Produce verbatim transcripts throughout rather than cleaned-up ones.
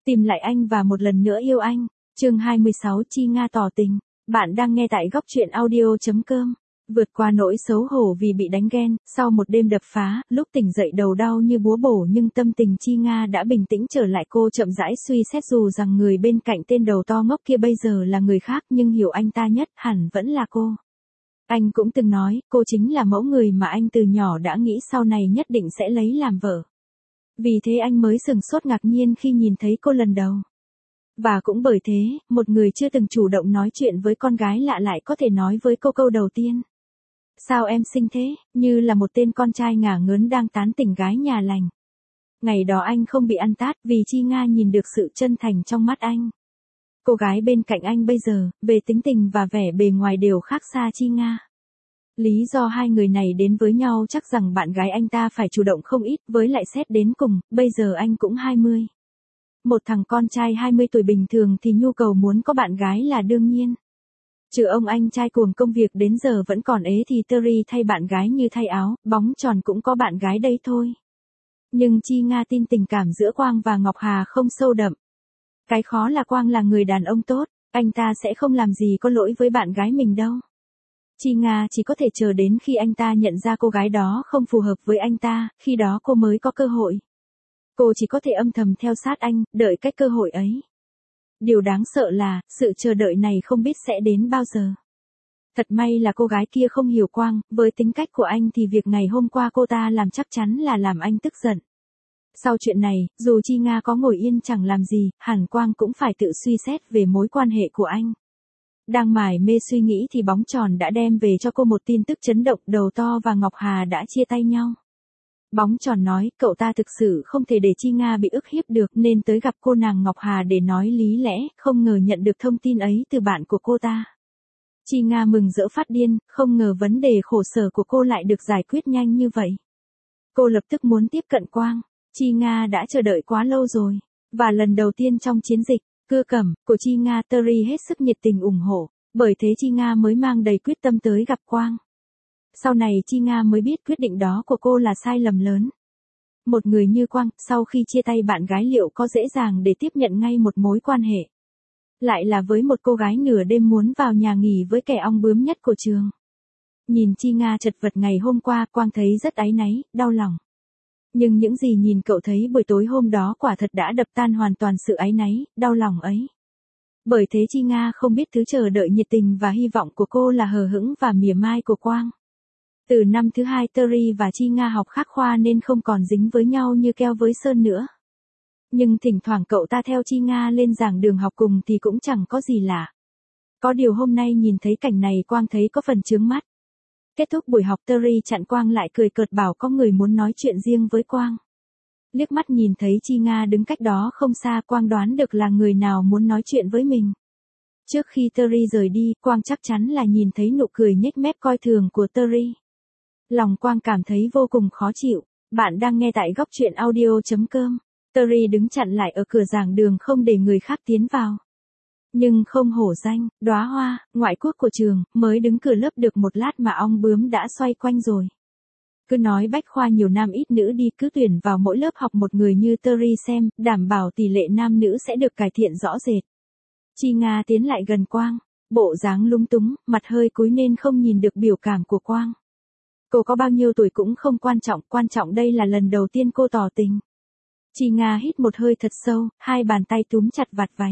Tìm lại anh và một lần nữa yêu anh. Chương hai mươi sáu Chi Nga tỏ tình. Bạn đang nghe tại góc truyện audio chấm com. Vượt qua nỗi xấu hổ vì bị đánh ghen, sau một đêm đập phá, lúc tỉnh dậy đầu đau như búa bổ nhưng tâm tình Chi Nga đã bình tĩnh trở lại. Cô chậm rãi suy xét dù rằng người bên cạnh tên đầu to ngốc kia bây giờ là người khác nhưng hiểu anh ta nhất hẳn vẫn là cô. Anh cũng từng nói, cô chính là mẫu người mà anh từ nhỏ đã nghĩ sau này nhất định sẽ lấy làm vợ. Vì thế anh mới sửng sốt ngạc nhiên khi nhìn thấy cô lần đầu. Và cũng bởi thế, một người chưa từng chủ động nói chuyện với con gái lạ lại có thể nói với cô câu đầu tiên. Sao em xinh thế, như là một tên con trai ngả ngớn đang tán tỉnh gái nhà lành. Ngày đó anh không bị ăn tát vì Chi Nga nhìn được sự chân thành trong mắt anh. Cô gái bên cạnh anh bây giờ, về tính tình và vẻ bề ngoài đều khác xa Chi Nga. Lý do hai người này đến với nhau chắc rằng bạn gái anh ta phải chủ động không ít, với lại xét đến cùng, bây giờ anh cũng hai mươi. Một thằng con trai hai mươi tuổi bình thường thì nhu cầu muốn có bạn gái là đương nhiên. Trừ ông anh trai cuồng công việc đến giờ vẫn còn ế thì Terry thay bạn gái như thay áo, bóng tròn cũng có bạn gái đây thôi. Nhưng Chi Nga tin tình cảm giữa Quang và Ngọc Hà không sâu đậm. Cái khó là Quang là người đàn ông tốt, anh ta sẽ không làm gì có lỗi với bạn gái mình đâu. Chi Nga chỉ có thể chờ đến khi anh ta nhận ra cô gái đó không phù hợp với anh ta, khi đó cô mới có cơ hội. Cô chỉ có thể âm thầm theo sát anh, đợi cách cơ hội ấy. Điều đáng sợ là, sự chờ đợi này không biết sẽ đến bao giờ. Thật may là cô gái kia không hiểu Quang, với tính cách của anh thì việc ngày hôm qua cô ta làm chắc chắn là làm anh tức giận. Sau chuyện này, dù Chi Nga có ngồi yên chẳng làm gì, hẳn Quang cũng phải tự suy xét về mối quan hệ của anh. Đang mải mê suy nghĩ thì bóng tròn đã đem về cho cô một tin tức chấn động, đầu to và Ngọc Hà đã chia tay nhau. Bóng tròn nói, cậu ta thực sự không thể để Chi Nga bị ức hiếp được nên tới gặp cô nàng Ngọc Hà để nói lý lẽ, không ngờ nhận được thông tin ấy từ bạn của cô ta. Chi Nga mừng rỡ phát điên, không ngờ vấn đề khổ sở của cô lại được giải quyết nhanh như vậy. Cô lập tức muốn tiếp cận Quang, Chi Nga đã chờ đợi quá lâu rồi, và lần đầu tiên trong chiến dịch cưa cẩm của Chi Nga, Terry hết sức nhiệt tình ủng hộ, bởi thế Chi Nga mới mang đầy quyết tâm tới gặp Quang. Sau này Chi Nga mới biết quyết định đó của cô là sai lầm lớn. Một người như Quang, sau khi chia tay bạn gái liệu có dễ dàng để tiếp nhận ngay một mối quan hệ. Lại là với một cô gái nửa đêm muốn vào nhà nghỉ với kẻ ong bướm nhất của trường. Nhìn Chi Nga chật vật ngày hôm qua, Quang thấy rất áy náy, đau lòng. Nhưng những gì nhìn cậu thấy buổi tối hôm đó quả thật đã đập tan hoàn toàn sự áy náy, đau lòng ấy. Bởi thế Chi Nga không biết thứ chờ đợi nhiệt tình và hy vọng của cô là hờ hững và mỉa mai của Quang. Từ năm thứ hai Terry và Chi Nga học khác khoa nên không còn dính với nhau như keo với sơn nữa. Nhưng thỉnh thoảng cậu ta theo Chi Nga lên giảng đường học cùng thì cũng chẳng có gì lạ. Có điều hôm nay nhìn thấy cảnh này Quang thấy có phần chướng mắt. Kết thúc buổi học Terry chặn Quang lại cười cợt bảo có người muốn nói chuyện riêng với Quang. Liếc mắt nhìn thấy Chi Nga đứng cách đó không xa, Quang đoán được là người nào muốn nói chuyện với mình. Trước khi Terry rời đi, Quang chắc chắn là nhìn thấy nụ cười nhếch mép coi thường của Terry. Lòng Quang cảm thấy vô cùng khó chịu. Bạn đang nghe tại góc truyện audio chấm com. Terry đứng chặn lại ở cửa giảng đường không để người khác tiến vào. Nhưng không hổ danh, đóa hoa, ngoại quốc của trường, mới đứng cửa lớp được một lát mà ong bướm đã xoay quanh rồi. Cứ nói bách khoa nhiều nam ít nữ đi, cứ tuyển vào mỗi lớp học một người như Terry xem, đảm bảo tỷ lệ nam nữ sẽ được cải thiện rõ rệt. Chi Nga tiến lại gần Quang, bộ dáng lúng túng, mặt hơi cúi nên không nhìn được biểu cảm của Quang. Cô có bao nhiêu tuổi cũng không quan trọng, quan trọng đây là lần đầu tiên cô tỏ tình. Chi Nga hít một hơi thật sâu, hai bàn tay túm chặt vạt váy.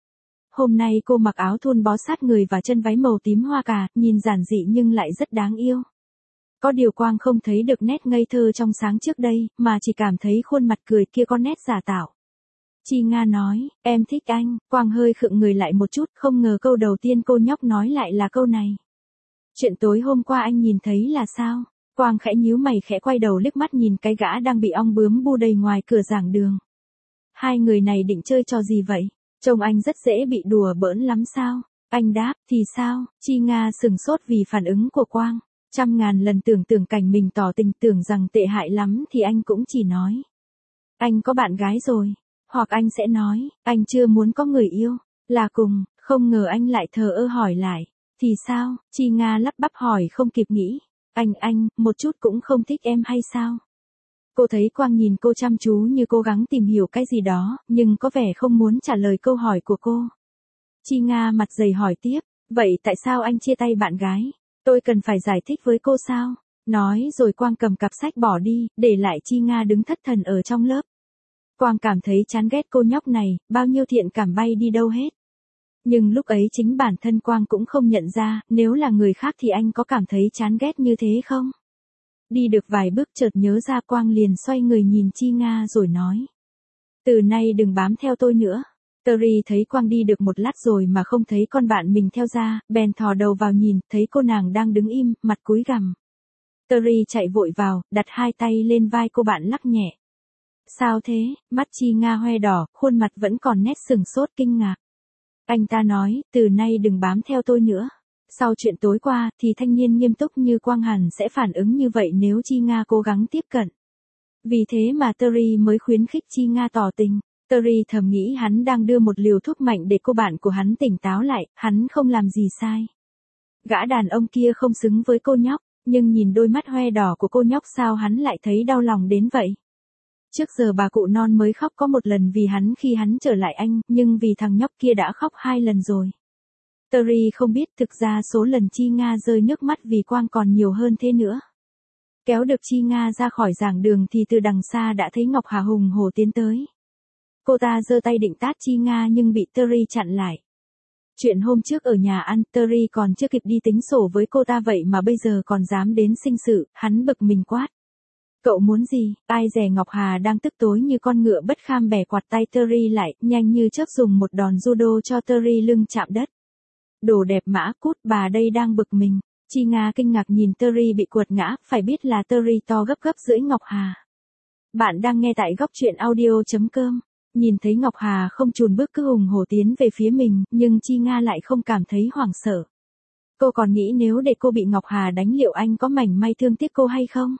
Hôm nay cô mặc áo thun bó sát người và chân váy màu tím hoa cà, nhìn giản dị nhưng lại rất đáng yêu. Có điều Quang không thấy được nét ngây thơ trong sáng trước đây, mà chỉ cảm thấy khuôn mặt cười kia có nét giả tạo. Chi Nga nói, em thích anh. Quang hơi khựng người lại một chút, không ngờ câu đầu tiên cô nhóc nói lại là câu này. Chuyện tối hôm qua anh nhìn thấy là sao? Quang khẽ nhíu mày khẽ quay đầu liếc mắt nhìn cái gã đang bị ong bướm bu đầy ngoài cửa giảng đường. Hai người này định chơi trò gì vậy? Trông anh rất dễ bị đùa bỡn lắm sao? Anh đáp, thì sao? Chi Nga sừng sốt vì phản ứng của Quang. Trăm ngàn lần tưởng tượng cảnh mình tỏ tình tưởng rằng tệ hại lắm thì anh cũng chỉ nói. Anh có bạn gái rồi. Hoặc anh sẽ nói, anh chưa muốn có người yêu. Là cùng, không ngờ anh lại thờ ơ hỏi lại. Thì sao? Chi Nga lắp bắp hỏi không kịp nghĩ. Anh anh, một chút cũng không thích em hay sao? Cô thấy Quang nhìn cô chăm chú như cố gắng tìm hiểu cái gì đó, nhưng có vẻ không muốn trả lời câu hỏi của cô. Chi Nga mặt dày hỏi tiếp, vậy tại sao anh chia tay bạn gái? Tôi cần phải giải thích với cô sao? Nói rồi Quang cầm cặp sách bỏ đi, để lại Chi Nga đứng thất thần ở trong lớp. Quang cảm thấy chán ghét cô nhóc này, bao nhiêu thiện cảm bay đi đâu hết. Nhưng lúc ấy chính bản thân Quang cũng không nhận ra, nếu là người khác thì anh có cảm thấy chán ghét như thế không? Đi được vài bước chợt nhớ ra Quang liền xoay người nhìn Chi Nga rồi nói. Từ nay đừng bám theo tôi nữa. Terry thấy Quang đi được một lát rồi mà không thấy con bạn mình theo ra, bèn thò đầu vào nhìn, thấy cô nàng đang đứng im, mặt cúi gằm. Terry chạy vội vào, đặt hai tay lên vai cô bạn lắc nhẹ. Sao thế? Mắt Chi Nga hoe đỏ, khuôn mặt vẫn còn nét sừng sốt kinh ngạc. Anh ta nói, từ nay đừng bám theo tôi nữa. Sau chuyện tối qua, thì thanh niên nghiêm túc như Quang hẳn sẽ phản ứng như vậy nếu Chi Nga cố gắng tiếp cận. Vì thế mà Terry mới khuyến khích Chi Nga tỏ tình. Terry thầm nghĩ hắn đang đưa một liều thuốc mạnh để cô bạn của hắn tỉnh táo lại, hắn không làm gì sai. Gã đàn ông kia không xứng với cô nhóc, nhưng nhìn đôi mắt hoe đỏ của cô nhóc sao hắn lại thấy đau lòng đến vậy. Trước giờ bà cụ non mới khóc có một lần vì hắn khi hắn trở lại anh, nhưng vì thằng nhóc kia đã khóc hai lần rồi. Terry không biết thực ra số lần Chi Nga rơi nước mắt vì Quang còn nhiều hơn thế nữa. Kéo được Chi Nga ra khỏi giảng đường thì từ đằng xa đã thấy Ngọc Hà hùng hổ tiến tới. Cô ta giơ tay định tát Chi Nga nhưng bị Terry chặn lại. Chuyện hôm trước ở nhà ăn, Terry còn chưa kịp đi tính sổ với cô ta vậy mà bây giờ còn dám đến sinh sự, hắn bực mình quát. Cậu muốn gì? Ai dè Ngọc Hà đang tức tối như con ngựa bất kham bẻ quạt tay Terry lại, nhanh như chớp dùng một đòn judo cho Terry lưng chạm đất. Đồ đẹp mã cút, bà đây đang bực mình. Chi Nga kinh ngạc nhìn Terry bị quật ngã, phải biết là Terry to gấp gấp rưỡi Ngọc Hà. Bạn đang nghe tại góc truyện audio chấm com. Nhìn thấy Ngọc Hà không chùn bước cứ hùng hổ tiến về phía mình, nhưng Chi Nga lại không cảm thấy hoảng sợ. Cô còn nghĩ nếu để cô bị Ngọc Hà đánh liệu anh có mảnh may thương tiếc cô hay không?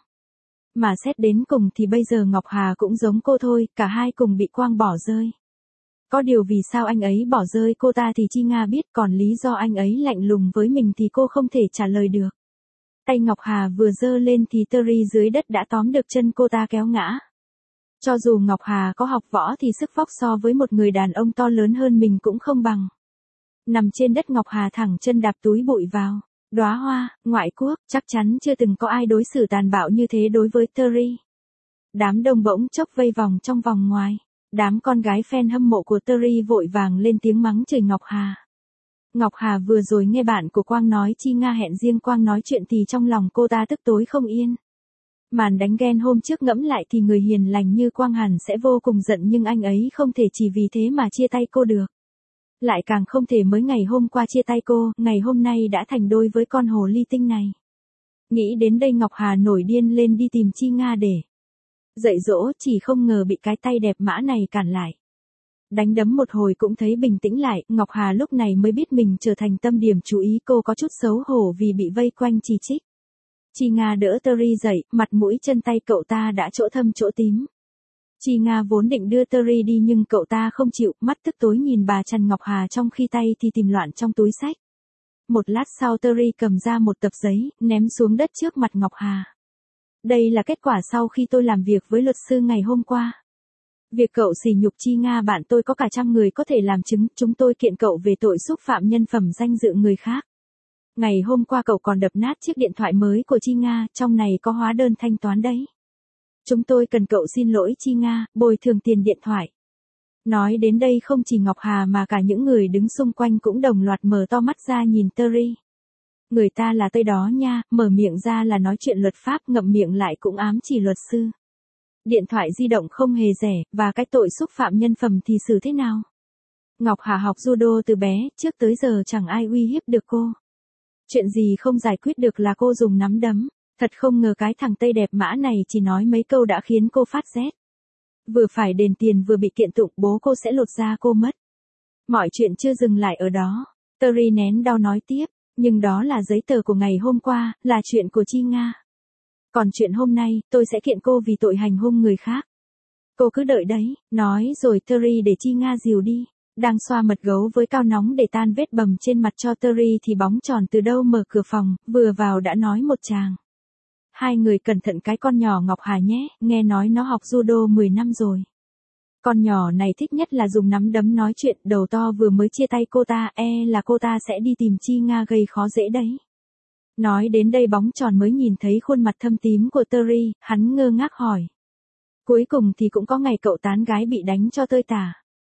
Mà xét đến cùng thì bây giờ Ngọc Hà cũng giống cô thôi, cả hai cùng bị Quang bỏ rơi. Có điều vì sao anh ấy bỏ rơi cô ta thì Chi Nga biết, còn lý do anh ấy lạnh lùng với mình thì cô không thể trả lời được. Tay Ngọc Hà vừa giơ lên thì Terry dưới đất đã tóm được chân cô ta kéo ngã. Cho dù Ngọc Hà có học võ thì sức vóc so với một người đàn ông to lớn hơn mình cũng không bằng. Nằm trên đất Ngọc Hà thẳng chân đạp túi bụi vào. Đóa hoa, ngoại quốc, chắc chắn chưa từng có ai đối xử tàn bạo như thế đối với Terry. Đám đông bỗng chốc vây vòng trong vòng ngoài. Đám con gái fan hâm mộ của Terry vội vàng lên tiếng mắng chửi Ngọc Hà. Ngọc Hà vừa rồi nghe bạn của Quang nói Chi Nga hẹn riêng Quang nói chuyện thì trong lòng cô ta tức tối không yên. Màn đánh ghen hôm trước ngẫm lại thì người hiền lành như Quang hẳn sẽ vô cùng giận, nhưng anh ấy không thể chỉ vì thế mà chia tay cô được. Lại càng không thể mới ngày hôm qua chia tay cô, ngày hôm nay đã thành đôi với con hồ ly tinh này. Nghĩ đến đây Ngọc Hà nổi điên lên đi tìm Chi Nga để dạy dỗ, chỉ không ngờ bị cái tay đẹp mã này cản lại. Đánh đấm một hồi cũng thấy bình tĩnh lại, Ngọc Hà lúc này mới biết mình trở thành tâm điểm chú ý, cô có chút xấu hổ vì bị vây quanh chỉ trích. Chi Nga đỡ Terry dậy, mặt mũi chân tay cậu ta đã chỗ thâm chỗ tím. Chi Nga vốn định đưa Terry đi nhưng cậu ta không chịu, mắt tức tối nhìn bà Trần Ngọc Hà trong khi tay thì tìm loạn trong túi xách. Một lát sau Terry cầm ra một tập giấy, ném xuống đất trước mặt Ngọc Hà. Đây là kết quả sau khi tôi làm việc với luật sư ngày hôm qua. Việc cậu sỉ nhục Chi Nga bạn tôi có cả trăm người có thể làm chứng, chúng tôi kiện cậu về tội xúc phạm nhân phẩm danh dự người khác. Ngày hôm qua cậu còn đập nát chiếc điện thoại mới của Chi Nga, trong này có hóa đơn thanh toán đấy. Chúng tôi cần cậu xin lỗi Chi Nga, bồi thường tiền điện thoại. Nói đến đây không chỉ Ngọc Hà mà cả những người đứng xung quanh cũng đồng loạt mở to mắt ra nhìn Terry. Người ta là Tây đó nha, mở miệng ra là nói chuyện luật pháp, ngậm miệng lại cũng ám chỉ luật sư. Điện thoại di động không hề rẻ, và cái tội xúc phạm nhân phẩm thì xử thế nào? Ngọc Hà học judo từ bé, trước tới giờ chẳng ai uy hiếp được cô. Chuyện gì không giải quyết được là cô dùng nắm đấm. Thật không ngờ cái thằng Tây đẹp mã này chỉ nói mấy câu đã khiến cô phát rét. Vừa phải đền tiền vừa bị kiện tụng, bố cô sẽ lột da cô mất. Mọi chuyện chưa dừng lại ở đó. Terry nén đau nói tiếp, nhưng đó là giấy tờ của ngày hôm qua, là chuyện của Chi Nga. Còn chuyện hôm nay, tôi sẽ kiện cô vì tội hành hung người khác. Cô cứ đợi đấy, nói rồi Terry để Chi Nga dìu đi. Đang xoa mật gấu với cao nóng để tan vết bầm trên mặt cho Terry thì bóng tròn từ đâu mở cửa phòng, vừa vào đã nói một tràng. hai người cẩn thận cái con nhỏ Ngọc Hà nhé, nghe nói nó học judo mười năm rồi. Con nhỏ này thích nhất là dùng nắm đấm nói chuyện, đầu to vừa mới chia tay cô ta, e là cô ta sẽ đi tìm Chi Nga gây khó dễ đấy. Nói đến đây Bóng Tròn mới nhìn thấy khuôn mặt thâm tím của Terry, hắn ngơ ngác hỏi. Cuối cùng thì cũng có ngày cậu tán gái bị đánh cho tơi tả.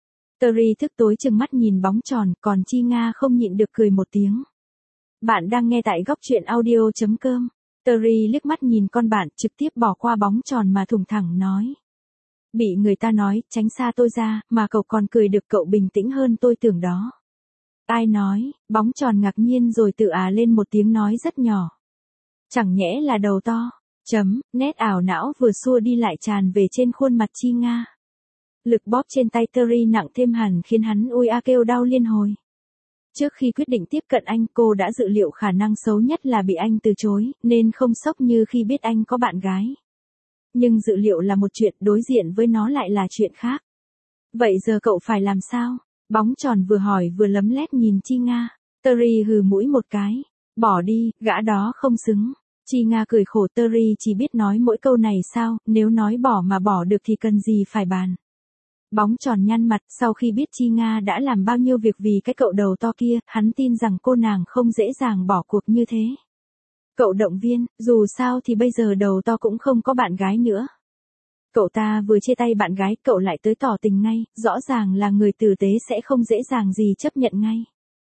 Terry thức tối trừng mắt nhìn Bóng Tròn, còn Chi Nga không nhịn được cười một tiếng. Bạn đang nghe tại góc truyện audio.com. Terry liếc mắt nhìn con bạn, trực tiếp bỏ qua Bóng Tròn mà thủng thẳng nói. Bị người ta nói, tránh xa tôi ra, mà cậu còn cười được, cậu bình tĩnh hơn tôi tưởng đó. Ai nói? Bóng Tròn ngạc nhiên rồi tự à lên một tiếng nói rất nhỏ. Chẳng nhẽ là đầu to. Chấm, nét ảo não vừa xua đi lại tràn về trên khuôn mặt Chi Nga. Lực bóp trên tay Terry nặng thêm hẳn khiến hắn ui a kêu đau liên hồi. Trước khi quyết định tiếp cận anh, cô đã dự liệu khả năng xấu nhất là bị anh từ chối, nên không sốc như khi biết anh có bạn gái. Nhưng dự liệu là một chuyện, đối diện với nó lại là chuyện khác. Vậy giờ cậu phải làm sao? Bóng Tròn vừa hỏi vừa lấm lét nhìn Chi Nga. Terry hừ mũi một cái. Bỏ đi, gã đó không xứng. Chi Nga cười khổ, Terry chỉ biết nói mỗi câu này sao, nếu nói bỏ mà bỏ được thì cần gì phải bàn. Bóng Tròn nhăn mặt, sau khi biết Chi Nga đã làm bao nhiêu việc vì cái cậu đầu to kia, hắn tin rằng cô nàng không dễ dàng bỏ cuộc như thế. Cậu động viên, dù sao thì bây giờ đầu to cũng không có bạn gái nữa. Cậu ta vừa chia tay bạn gái, cậu lại tới tỏ tình ngay, rõ ràng là người tử tế sẽ không dễ dàng gì chấp nhận ngay.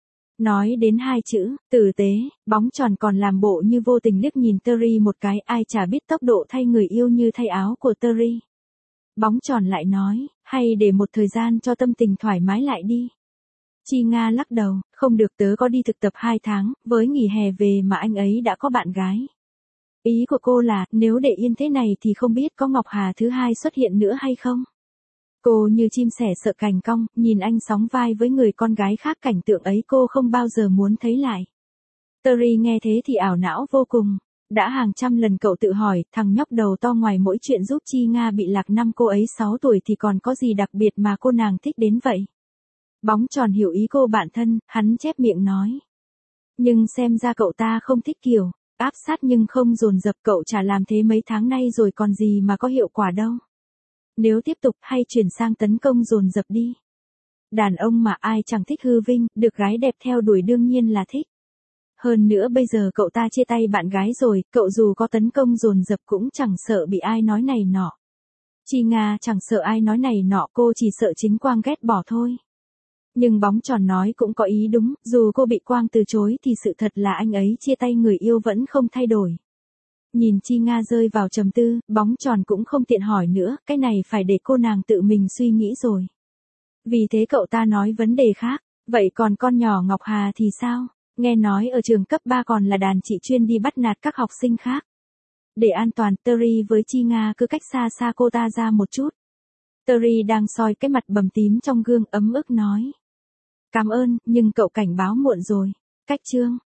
Nói đến hai chữ, tử tế, Bóng Tròn còn làm bộ như vô tình liếc nhìn Terry một cái, ai chả biết tốc độ thay người yêu như thay áo của Terry. Bóng Tròn lại nói, hay để một thời gian cho tâm tình thoải mái lại đi. Chi Nga lắc đầu, không được, tớ có đi thực tập hai tháng, với nghỉ hè về mà anh ấy đã có bạn gái. Ý của cô là, nếu để yên thế này thì không biết có Ngọc Hà thứ hai xuất hiện nữa hay không? Cô như chim sẻ sợ cành cong, nhìn anh sóng vai với người con gái khác, cảnh tượng ấy cô không bao giờ muốn thấy lại. Terry nghe thế thì ảo não vô cùng. Đã hàng trăm lần cậu tự hỏi, thằng nhóc đầu to ngoài mỗi chuyện giúp Chi Nga bị lạc năm cô ấy sáu tuổi thì còn có gì đặc biệt mà cô nàng thích đến vậy? Bóng Tròn hiểu ý cô bạn thân, hắn chép miệng nói. Nhưng xem ra cậu ta không thích kiểu áp sát nhưng không dồn dập, cậu chả làm thế mấy tháng nay rồi còn gì mà có hiệu quả đâu. Nếu tiếp tục hay chuyển sang tấn công dồn dập đi. Đàn ông mà ai chẳng thích hư vinh, được gái đẹp theo đuổi đương nhiên là thích. Hơn nữa bây giờ cậu ta chia tay bạn gái rồi, cậu dù có tấn công dồn dập cũng chẳng sợ bị ai nói này nọ. Chi Nga chẳng sợ ai nói này nọ, cô chỉ sợ chính Quang ghét bỏ thôi. Nhưng Bóng Tròn nói cũng có ý đúng, dù cô bị Quang từ chối thì sự thật là anh ấy chia tay người yêu vẫn không thay đổi. Nhìn Chi Nga rơi vào trầm tư, Bóng Tròn cũng không tiện hỏi nữa, cái này phải để cô nàng tự mình suy nghĩ rồi. Vì thế cậu ta nói vấn đề khác, vậy còn con nhỏ Ngọc Hà thì sao? Nghe nói ở trường cấp ba còn là đàn chị chuyên đi bắt nạt các học sinh khác. Để an toàn, Terry với Chi Nga cứ cách xa xa cô ta ra một chút. Terry đang soi cái mặt bầm tím trong gương, ấm ức nói. Cảm ơn, nhưng cậu cảnh báo muộn rồi. Cách chương.